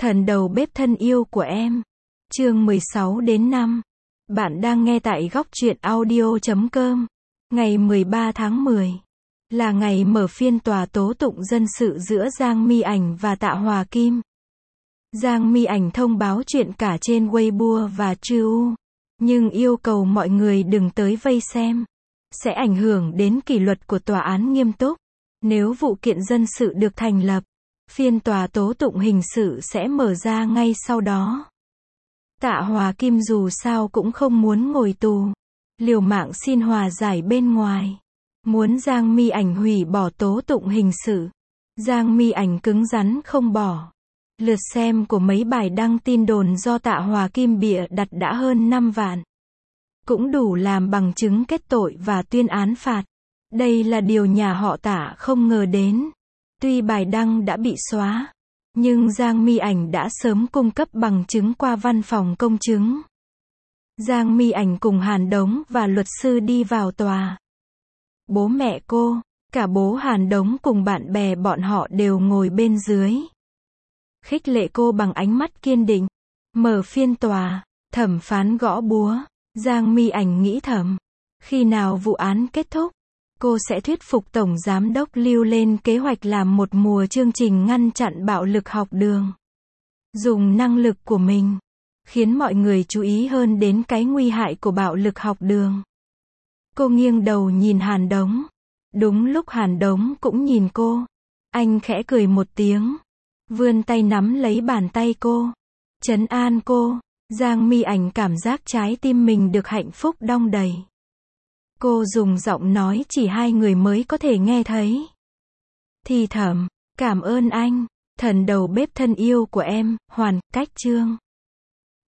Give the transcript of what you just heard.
Thần đầu bếp thân yêu của em. Chương 16 đến 5. Bạn đang nghe tại góc truyện audio.com. Ngày 13 tháng 10 là ngày mở phiên tòa tố tụng dân sự giữa Giang My Ảnh và Tạ Hòa Kim. Giang My Ảnh thông báo chuyện cả trên Weibo và True, nhưng yêu cầu mọi người đừng tới vây xem. Sẽ ảnh hưởng đến kỷ luật của tòa án nghiêm túc. Nếu vụ kiện dân sự được thành lập, phiên tòa tố tụng hình sự sẽ mở ra ngay sau đó. Tạ Hòa Kim dù sao cũng không muốn ngồi tù, liều mạng xin hòa giải bên ngoài, muốn Giang My Ảnh hủy bỏ tố tụng hình sự. Giang My Ảnh cứng rắn không bỏ. Lượt xem của mấy bài đăng tin đồn do Tạ Hòa Kim bịa đặt đã hơn 5 vạn. Cũng đủ làm bằng chứng kết tội và tuyên án phạt. Đây là điều nhà họ Tạ không ngờ đến. Tuy bài đăng đã bị xóa, nhưng Giang My Ảnh đã sớm cung cấp bằng chứng qua văn phòng công chứng. Giang My Ảnh cùng Hàn Đống và luật sư đi vào tòa. Bố mẹ cô, cả bố Hàn Đống cùng bạn bè bọn họ đều ngồi bên dưới, khích lệ cô bằng ánh mắt kiên định. Mở phiên tòa, thẩm phán gõ búa. Giang My Ảnh nghĩ thầm, khi nào vụ án kết thúc, cô sẽ thuyết phục Tổng Giám đốc Lưu lên kế hoạch làm một mùa chương trình ngăn chặn bạo lực học đường. Dùng năng lực của mình, khiến mọi người chú ý hơn đến cái nguy hại của bạo lực học đường. Cô nghiêng đầu nhìn Hàn Đống. Đúng lúc Hàn Đống cũng nhìn cô, anh khẽ cười một tiếng, vươn tay nắm lấy bàn tay cô, trấn an cô. Giang My Ảnh cảm giác trái tim mình được hạnh phúc đong đầy. Cô dùng giọng nói chỉ hai người mới có thể nghe thấy. Thì thầm, cảm ơn anh, thần đầu bếp thân yêu của em, hoàn cách chương.